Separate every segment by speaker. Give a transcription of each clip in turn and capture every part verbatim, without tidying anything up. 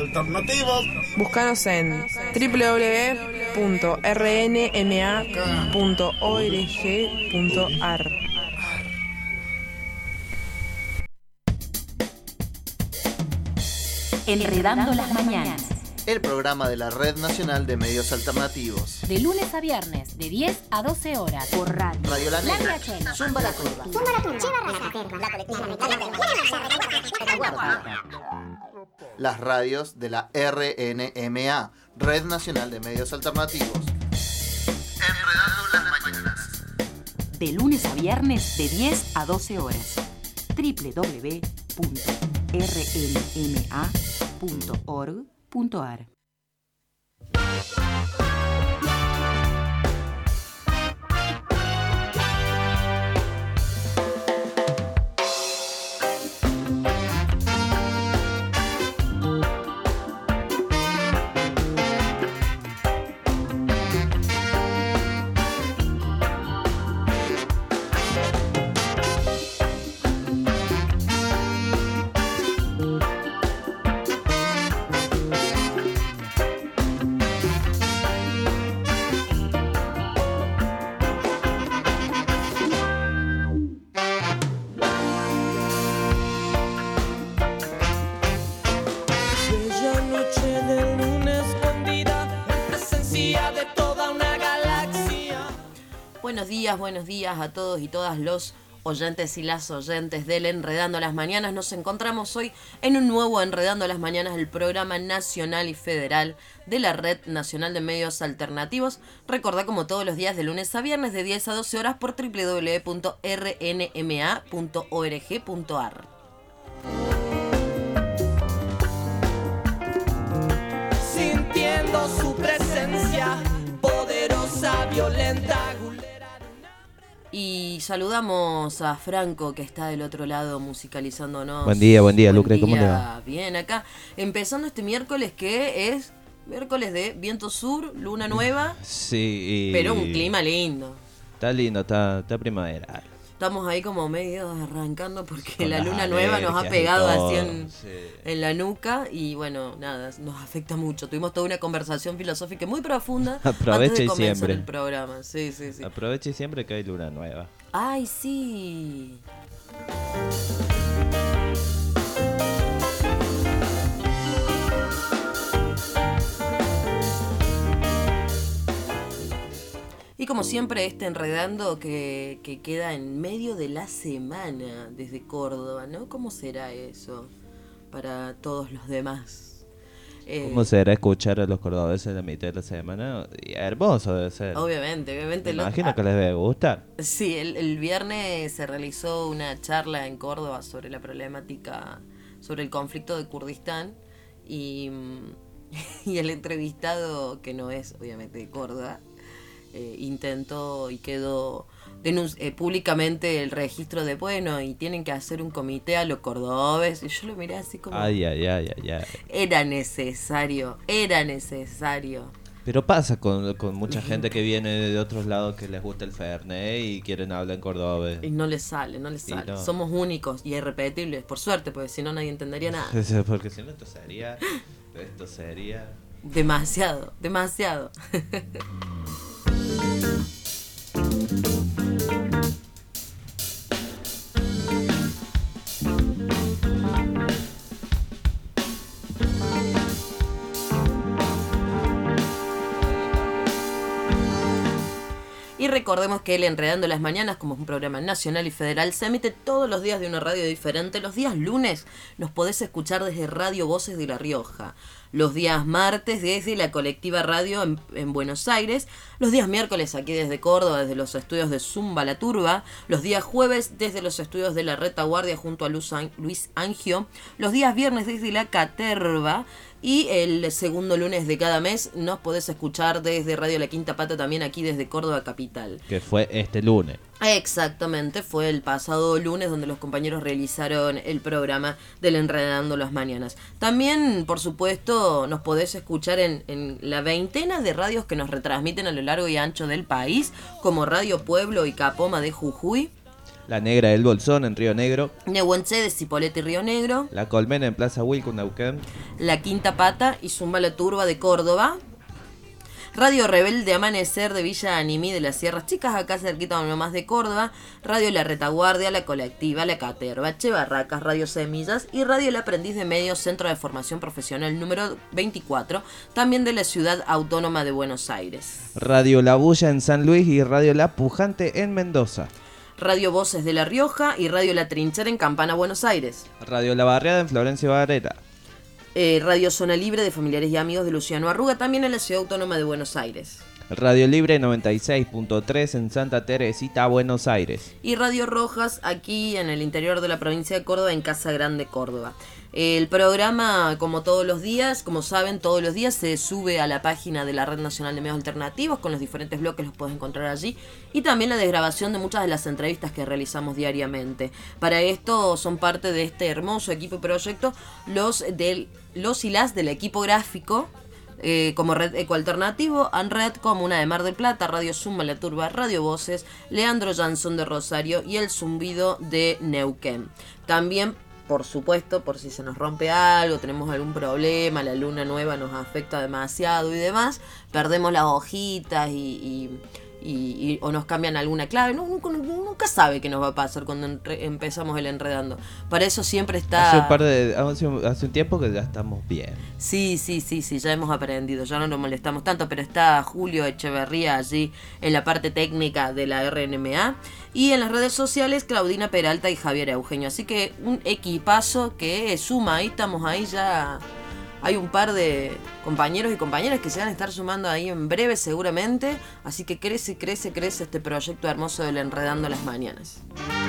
Speaker 1: alternativos.
Speaker 2: Búscanos en doble u doble u doble u punto r n m a punto org punto a r.
Speaker 3: Enredando las mañanas.
Speaker 4: El programa de la Red Nacional de Medios Alternativos.
Speaker 3: De lunes a viernes, de diez a doce horas. Por radio.
Speaker 4: Radio La Negra. Zumba la Curva.
Speaker 5: Zumba la Curva.
Speaker 4: Las radios de la R N M A, Red Nacional de Medios Alternativos. Enredando las mañanas.
Speaker 3: De lunes a viernes, de diez a doce horas. doble u doble u doble u punto r n m a punto org punto a r.
Speaker 6: Buenos días, buenos días a todos y todas los oyentes y las oyentes del Enredando las Mañanas. Nos encontramos hoy en un nuevo Enredando las Mañanas, el programa nacional y federal de la Red Nacional de Medios Alternativos. Recordá, como todos los días de lunes a viernes de diez a doce horas por doble u doble u doble u punto r n m a punto org punto a r.
Speaker 7: Sintiendo su presencia poderosa, violenta.
Speaker 6: Y saludamos a Franco, que está del otro lado musicalizándonos.
Speaker 8: Buen día, buen día, Lucre, ¿cómo le va?
Speaker 6: Bien, acá, empezando este miércoles que es miércoles de viento sur, luna nueva.
Speaker 8: Sí. Y...
Speaker 6: pero un clima lindo.
Speaker 8: Está lindo, está, está primaveral.
Speaker 6: Estamos ahí como medio arrancando porque
Speaker 8: Con
Speaker 6: la luna
Speaker 8: las
Speaker 6: nueva nos ha pegado
Speaker 8: todo,
Speaker 6: así en,
Speaker 8: sí.
Speaker 6: en la nuca y bueno, nada, nos afecta mucho. Tuvimos toda una conversación filosófica muy profunda
Speaker 8: Aprovecha
Speaker 6: antes de
Speaker 8: y
Speaker 6: comenzar
Speaker 8: siempre.
Speaker 6: el programa. Sí, sí, sí.
Speaker 8: Aproveche siempre que hay luna nueva.
Speaker 6: Ay, sí. Y como siempre, este Enredando que, que queda en medio de la semana desde Córdoba, ¿no? ¿Cómo será eso para todos los demás? Eh,
Speaker 8: ¿Cómo será escuchar a los cordobeses en la mitad de la semana? Y hermoso debe ser.
Speaker 6: Obviamente, obviamente.
Speaker 8: Me
Speaker 6: lo-
Speaker 8: imagino
Speaker 6: ah,
Speaker 8: que les debe gustar.
Speaker 6: Sí, el, el viernes se realizó una charla en Córdoba sobre la problemática, sobre el conflicto de Kurdistán y, y el entrevistado, que no es obviamente de Córdoba, eh, intentó y quedó denunci- eh, públicamente el registro de, bueno, y tienen que hacer un comité a los cordobes. Y yo lo miré así como...
Speaker 8: Ay, ay, ay, ay, ay.
Speaker 6: Era necesario, era necesario.
Speaker 8: Pero pasa con, con mucha gente que viene de otros lados que les gusta el Fernet y quieren hablar en cordobés.
Speaker 6: Y no les sale, no les
Speaker 8: Y
Speaker 6: sale.
Speaker 8: no.
Speaker 6: Somos únicos y irrepetibles, por suerte, porque si no nadie entendería nada.
Speaker 8: Porque si no esto sería... Esto sería...
Speaker 6: Demasiado, demasiado. Y recordemos que el Enredando las Mañanas, como es un programa nacional y federal, se emite todos los días de una radio diferente. Los días lunes nos podés escuchar desde Radio Voces de La Rioja. Los días martes desde la Colectiva Radio en, en Buenos Aires. Los días miércoles aquí desde Córdoba, desde los estudios de Zumba la Turba. Los días jueves desde los estudios de La Retaguardia junto a Luz An- Luis Angio. Los días viernes desde la Caterva. Y el segundo lunes de cada mes nos podés escuchar desde Radio La Quinta Pata, también aquí desde Córdoba Capital.
Speaker 8: Que fue este lunes.
Speaker 6: Exactamente, fue el pasado lunes donde los compañeros realizaron el programa del Enredando las Mañanas. También, por supuesto, nos podés escuchar en, en la veintena de radios que nos retransmiten a lo largo y ancho del país, como Radio Pueblo y Capoma de Jujuy.
Speaker 8: La Negra del Bolsón en Río Negro.
Speaker 6: Nehuenche de Cipolletti y Río Negro.
Speaker 8: La Colmena en Plaza Wilco, Neuquén.
Speaker 6: La Quinta Pata y Zumba la Turba de Córdoba. Radio Rebelde Amanecer de Villa Animí de las Sierras Chicas, acá cerquita nomás de Córdoba. Radio La Retaguardia, La Colectiva, La Caterva, Che Barracas, Radio Semillas y Radio El Aprendiz de Medios, Centro de Formación Profesional número veinticuatro, también de la Ciudad Autónoma de Buenos Aires.
Speaker 8: Radio La Bulla en San Luis y Radio La Pujante en Mendoza.
Speaker 6: Radio Voces de La Rioja y Radio La Trinchera en Campana, Buenos Aires.
Speaker 8: Radio La Barriada en Florencio Varela.
Speaker 6: Eh, Radio Zona Libre de Familiares y Amigos de Luciano Arruga, también en la Ciudad Autónoma de Buenos Aires.
Speaker 8: Radio Libre noventa y seis punto tres en Santa Teresita, Buenos Aires.
Speaker 6: Y Radio Rojas aquí en el interior de la provincia de Córdoba, en Casa Grande, Córdoba. El programa, como todos los días, como saben, todos los días se sube a la página de la Red Nacional de Medios Alternativos, con los diferentes bloques los puedes encontrar allí, y también la desgrabación de muchas de las entrevistas que realizamos diariamente. Para esto son parte de este hermoso equipo y proyecto los, del, los y las del equipo gráfico, Eh, como Red Eco Alternativo, ANRED, Comuna de Mar del Plata, Radio Zumba La Turba, Radio Voces, Leandro Jansson de Rosario y El Zumbido de Neuquén. También, por supuesto, por si se nos rompe algo, tenemos algún problema, la luna nueva nos afecta demasiado y demás, perdemos las hojitas y... y Y, y, o nos cambian alguna clave, no, nunca, nunca sabe qué nos va a pasar cuando entre, empezamos el enredando. Para eso siempre está...
Speaker 8: Hace un, par de, hace, un, hace un tiempo que ya estamos bien.
Speaker 6: Sí, sí, sí, sí, ya hemos aprendido, ya no nos molestamos tanto, pero está Julio Echeverría allí en la parte técnica de la R N M A y en las redes sociales Claudina Peralta y Javier Eugenio. Así que un equipazo que suma, ahí estamos ahí ya... Hay un par de compañeros y compañeras que se van a estar sumando ahí en breve seguramente, así que crece, crece, crece este proyecto hermoso del Enredando las Mañanas.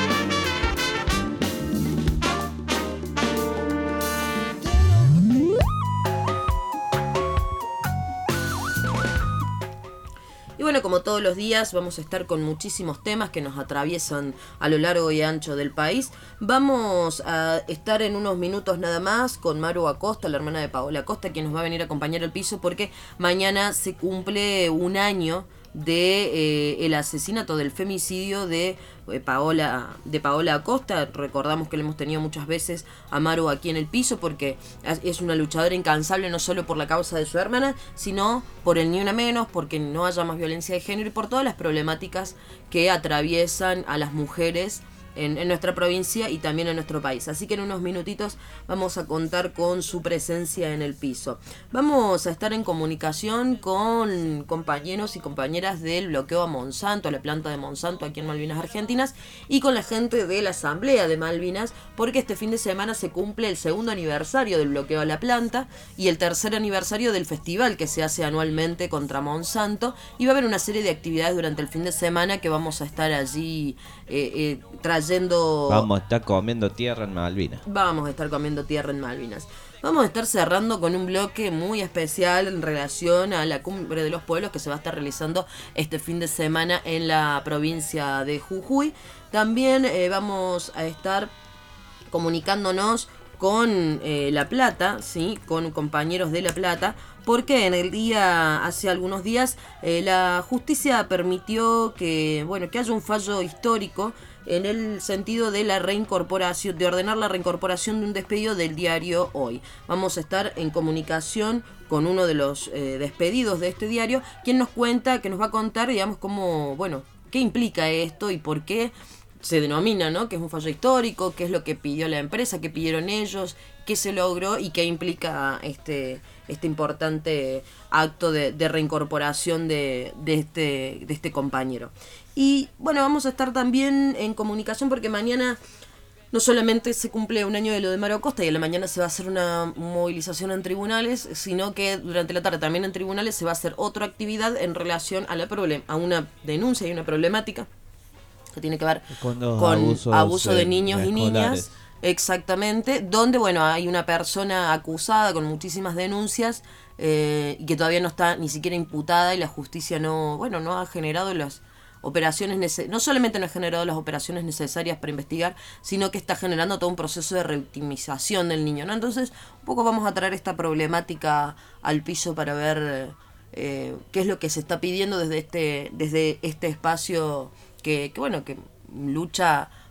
Speaker 6: Y bueno, como todos los días vamos a estar con muchísimos temas que nos atraviesan a lo largo y ancho del país. Vamos a estar en unos minutos nada más con Maru Acosta, la hermana de Paola Acosta, quien nos va a venir a acompañar al piso porque mañana se cumple un año de eh, el asesinato, del femicidio de eh, Paola de Paola Acosta. Recordamos que le hemos tenido muchas veces a Maru aquí en el piso porque es una luchadora incansable no solo por la causa de su hermana, sino por el ni una menos, porque no haya más violencia de género y por todas las problemáticas que atraviesan a las mujeres En, en nuestra provincia y también en nuestro país. Así que en unos minutitos vamos a contar con su presencia en el piso. Vamos a estar en comunicación con compañeros y compañeras del bloqueo a Monsanto, la planta de Monsanto aquí en Malvinas Argentinas, y con la gente de la Asamblea de Malvinas, porque este fin de semana se cumple el segundo aniversario del bloqueo a la planta y el tercer aniversario del festival que se hace anualmente contra Monsanto, y va a haber una serie de actividades durante el fin de semana que vamos a estar allí eh, eh, trayendo.
Speaker 8: Vamos a estar comiendo tierra en Malvinas.
Speaker 6: Vamos a estar comiendo tierra en Malvinas. Vamos a estar cerrando con un bloque muy especial en relación a la Cumbre de los Pueblos que se va a estar realizando este fin de semana en la provincia de Jujuy. También eh, vamos a estar comunicándonos con eh, La Plata, ¿sí? Con compañeros de La Plata, porque en el día, hace algunos días, eh, la justicia permitió que, bueno, que haya un fallo histórico en el sentido de la reincorporación, de ordenar la reincorporación de un despedido del diario Hoy. Vamos a estar en comunicación con uno de los eh, despedidos de este diario, quien nos cuenta, que nos va a contar, digamos, cómo, bueno, qué implica esto y por qué se denomina, ¿no?, que es un fallo histórico, qué es lo que pidió la empresa, qué pidieron ellos, qué se logró y qué implica este, este importante acto de, de reincorporación de, de, este, de este compañero. Y bueno, vamos a estar también en comunicación porque mañana no solamente se cumple un año de lo de Maru Acosta y a la mañana se va a hacer una movilización en tribunales, sino que durante la tarde también en tribunales se va a hacer otra actividad en relación a, la problem- a una denuncia y una problemática que tiene que ver con abusos, abuso de niños y niñas. Exactamente, donde bueno, hay una persona acusada con muchísimas denuncias eh, y que todavía no está ni siquiera imputada y la justicia no, bueno, no ha generado las operaciones nece- no solamente no ha generado las operaciones necesarias para investigar, sino que está generando todo un proceso de revictimización del niño, ¿no? Entonces, un poco vamos a traer esta problemática al piso para ver eh, qué es lo que se está pidiendo desde este, desde este espacio que, que bueno, que lucha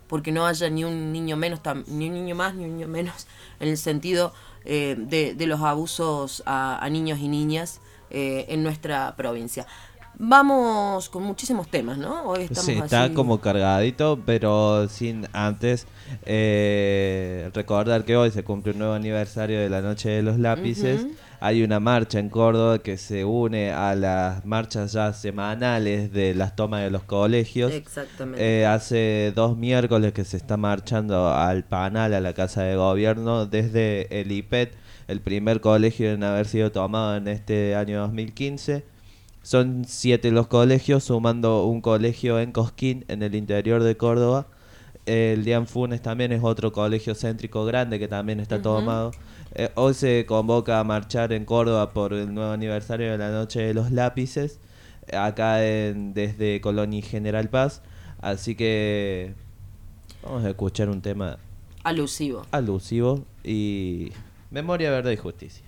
Speaker 6: porque no haya ni un niño menos, tam, ni un niño más, ni un niño menos, en el sentido eh, de, de los abusos a, a niños y niñas eh, en nuestra provincia. Vamos con muchísimos temas, ¿no? Hoy estamos
Speaker 8: sí, está
Speaker 6: así...
Speaker 8: como cargadito, pero sin antes eh, recordar que hoy se cumple un nuevo aniversario de la Noche de los Lápices. Uh-huh. Hay una marcha en Córdoba que se une a las marchas ya semanales de las tomas de los colegios.
Speaker 6: Exactamente.
Speaker 8: Eh, hace dos miércoles que se está marchando al Panal, a la Casa de Gobierno, desde el I P E T, el primer colegio en haber sido tomado en este año dos mil quince. Son siete los colegios, sumando un colegio en Cosquín, en el interior de Córdoba. El Dian Funes también es otro colegio céntrico grande que también está uh-huh. tomado. Eh, hoy se convoca a marchar en Córdoba por el nuevo aniversario de la Noche de los Lápices, acá en, desde Colón y General Paz. Así que vamos a escuchar un tema
Speaker 6: alusivo.
Speaker 8: Alusivo y Memoria, Verdad y Justicia.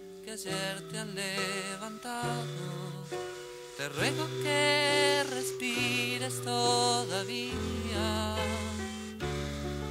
Speaker 1: Ayer te han levantado, te ruego que respires